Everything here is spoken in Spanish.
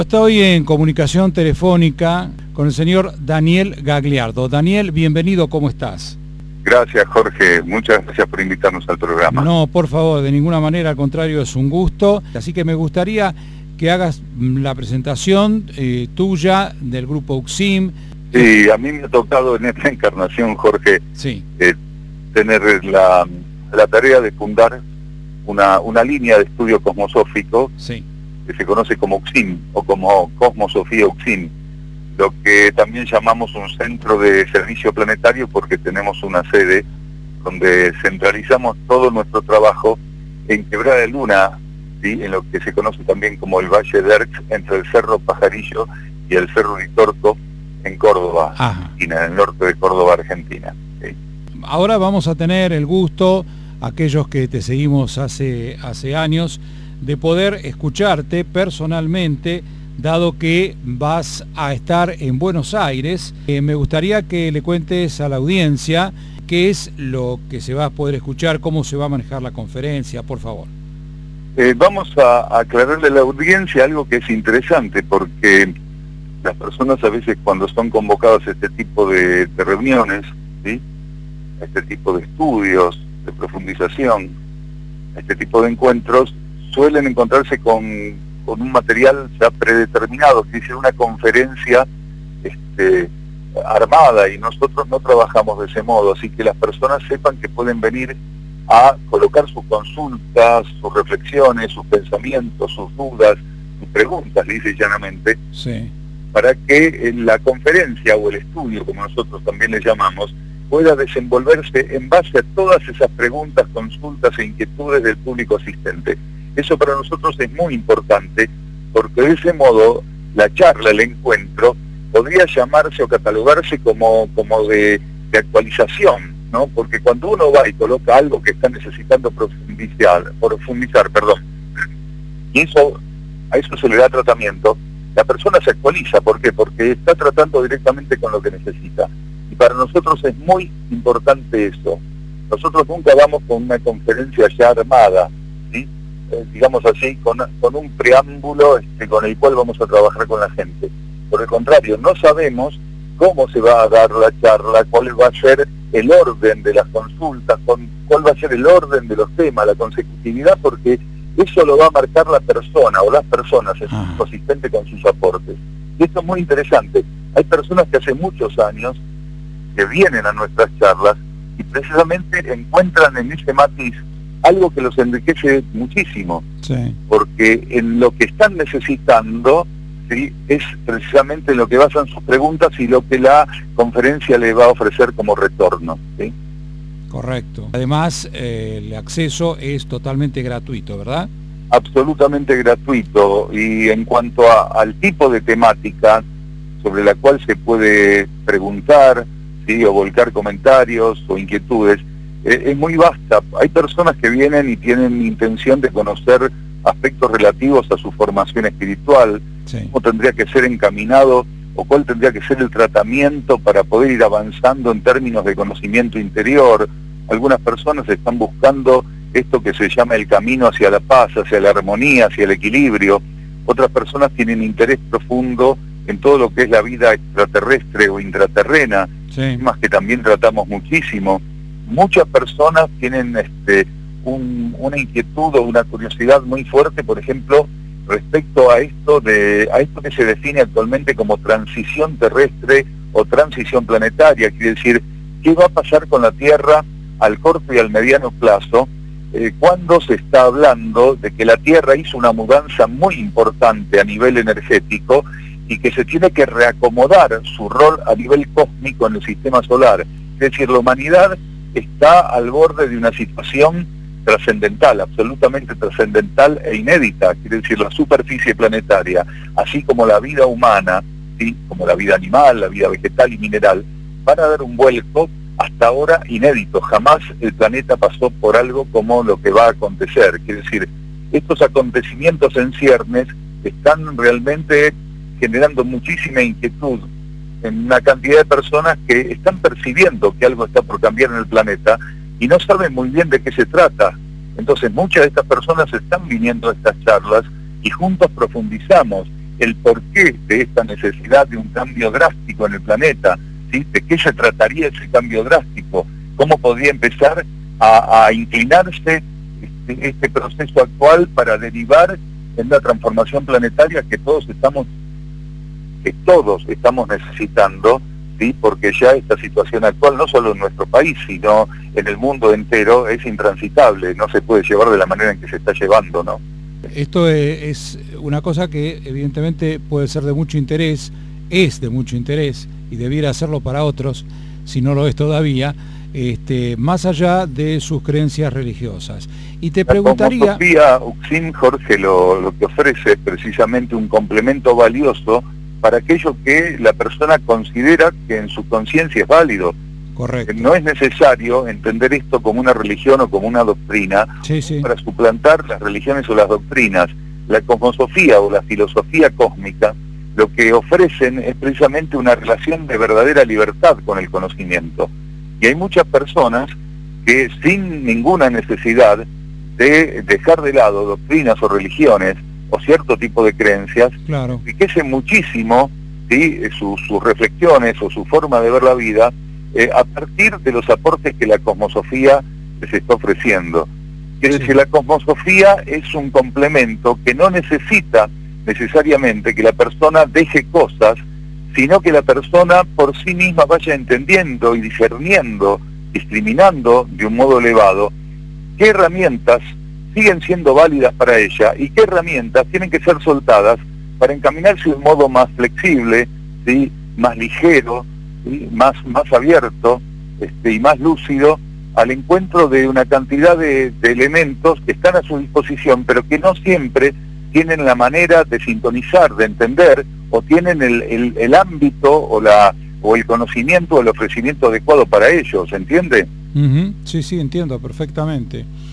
Estoy en comunicación telefónica con el señor Daniel Gagliardo. Daniel, bienvenido, ¿cómo estás? Gracias, Jorge. Muchas gracias por invitarnos al programa. No, por favor, de ninguna manera, al contrario, es un gusto. Así que me gustaría que hagas la presentación tuya del grupo UXIM. Sí, a mí me ha tocado en esta encarnación, Jorge, sí. Tener la tarea de fundar una línea de estudio cosmosófico, sí, que se conoce como UXIM o como Cosmosofía UXIM, lo que también llamamos un centro de servicio planetario porque tenemos una sede donde centralizamos todo nuestro trabajo en Quebrada de Luna, ¿sí? En lo que se conoce también como el Valle de Erx, entre el Cerro Pajarillo y el Cerro Uritorco, en Córdoba, Argentina, en el norte de Córdoba, Argentina. ¿Sí? Ahora vamos a tener el gusto, aquellos que te seguimos hace años, de poder escucharte personalmente, dado que vas a estar en Buenos Aires. Me gustaría que le cuentes a la audiencia qué es lo que se va a poder escuchar, cómo se va a manejar la conferencia, por favor. Vamos a aclararle a la audiencia algo que es interesante, porque las personas a veces cuando son convocadas a este tipo de reuniones, ¿sí? A este tipo de estudios, de profundización, a este tipo de encuentros, suelen encontrarse con un material ya predeterminado, que dice una conferencia armada, y nosotros no trabajamos de ese modo, así que las personas sepan que pueden venir a colocar sus consultas, sus reflexiones, sus pensamientos, sus dudas, sus preguntas, dice llanamente, sí, para que la conferencia o el estudio, como nosotros también le llamamos, pueda desenvolverse en base a todas esas preguntas, consultas e inquietudes del público asistente. Eso para nosotros es muy importante, porque de ese modo la charla, el encuentro, podría llamarse o catalogarse como de actualización, ¿no? Porque cuando uno va y coloca algo que está necesitando profundizar, y a eso se le da tratamiento, la persona se actualiza. ¿Por qué? Porque está tratando directamente con lo que necesita. Y para nosotros es muy importante eso. Nosotros nunca vamos con una conferencia ya armada, ¿sí? Digamos así, con un preámbulo con el cual vamos a trabajar con la gente. Por el contrario, no sabemos cómo se va a dar la charla, cuál va a ser el orden de las consultas, cuál va a ser el orden de los temas, la consecutividad, porque eso lo va a marcar la persona o las personas, el público asistente con sus aportes. Y esto es muy interesante. Hay personas que hace muchos años que vienen a nuestras charlas y precisamente encuentran en ese matiz algo que los enriquece muchísimo, sí, porque en lo que están necesitando, ¿sí? Es precisamente en lo que basan sus preguntas y lo que la conferencia le va a ofrecer como retorno, ¿sí? Correcto. Además, el acceso es totalmente gratuito, ¿verdad? Absolutamente gratuito. Y en cuanto al tipo de temática sobre la cual se puede preguntar, ¿sí? O volcar comentarios o inquietudes, es muy vasta. Hay personas que vienen y tienen intención de conocer aspectos relativos a su formación espiritual, sí, cómo tendría que ser encaminado o cuál tendría que ser el tratamiento para poder ir avanzando en términos de conocimiento interior. Algunas personas están buscando esto que se llama el camino hacia la paz, hacia la armonía, hacia el equilibrio. Otras personas tienen interés profundo en todo lo que es la vida extraterrestre o intraterrena, sí, temas que también tratamos muchísimo. Muchas personas tienen una inquietud o una curiosidad muy fuerte, por ejemplo, respecto a esto que se define actualmente como transición terrestre o transición planetaria. Quiere decir, ¿qué va a pasar con la Tierra al corto y al mediano plazo cuando se está hablando de que la Tierra hizo una mudanza muy importante a nivel energético y que se tiene que reacomodar su rol a nivel cósmico en el sistema solar? Es decir, la humanidad está al borde de una situación trascendental, absolutamente trascendental e inédita. Quiere decir, la superficie planetaria, así como la vida humana, ¿sí? Como la vida animal, la vida vegetal y mineral, van a dar un vuelco hasta ahora inédito. Jamás el planeta pasó por algo como lo que va a acontecer. Quiere decir, estos acontecimientos en ciernes están realmente generando muchísima inquietud en una cantidad de personas que están percibiendo que algo está por cambiar en el planeta y no saben muy bien de qué se trata. Entonces muchas de estas personas están viniendo a estas charlas y juntos profundizamos el porqué de esta necesidad de un cambio drástico en el planeta, ¿sí? ¿De qué se trataría ese cambio drástico? ¿Cómo podría empezar a inclinarse este proceso actual para derivar en la transformación planetaria que todos estamos necesitando, ¿sí? Porque ya esta situación actual, no solo en nuestro país, sino en el mundo entero, es intransitable, no se puede llevar de la manera en que se está llevando, ¿no? Esto es una cosa que evidentemente puede ser de mucho interés, es de mucho interés, y debiera serlo para otros, si no lo es todavía, más allá de sus creencias religiosas. Y te preguntaría... La cosmología, Uxin, Jorge, lo que ofrece es precisamente un complemento valioso para aquello que la persona considera que en su conciencia es válido. Correcto. No es necesario entender esto como una religión o como una doctrina, sí, sí, para suplantar las religiones o las doctrinas. La cosmosofía o la filosofía cósmica lo que ofrecen es precisamente una relación de verdadera libertad con el conocimiento. Y hay muchas personas que sin ninguna necesidad de dejar de lado doctrinas o religiones o cierto tipo de creencias, claro, enriquecen muchísimo, ¿sí? sus reflexiones o su forma de ver la vida a partir de los aportes que la cosmosofía les está ofreciendo. Quiere decir, la cosmosofía es un complemento que no necesita necesariamente que la persona deje cosas, sino que la persona por sí misma vaya entendiendo y discerniendo, discriminando de un modo elevado qué herramientas siguen siendo válidas para ella y qué herramientas tienen que ser soltadas para encaminarse de un modo más flexible, ¿sí? Más ligero, ¿sí? más abierto, y más lúcido al encuentro de una cantidad de elementos que están a su disposición, pero que no siempre tienen la manera de sintonizar, de entender, o tienen el ámbito o el conocimiento o el ofrecimiento adecuado para ellos, ¿entiende? Sí, sí, entiendo perfectamente.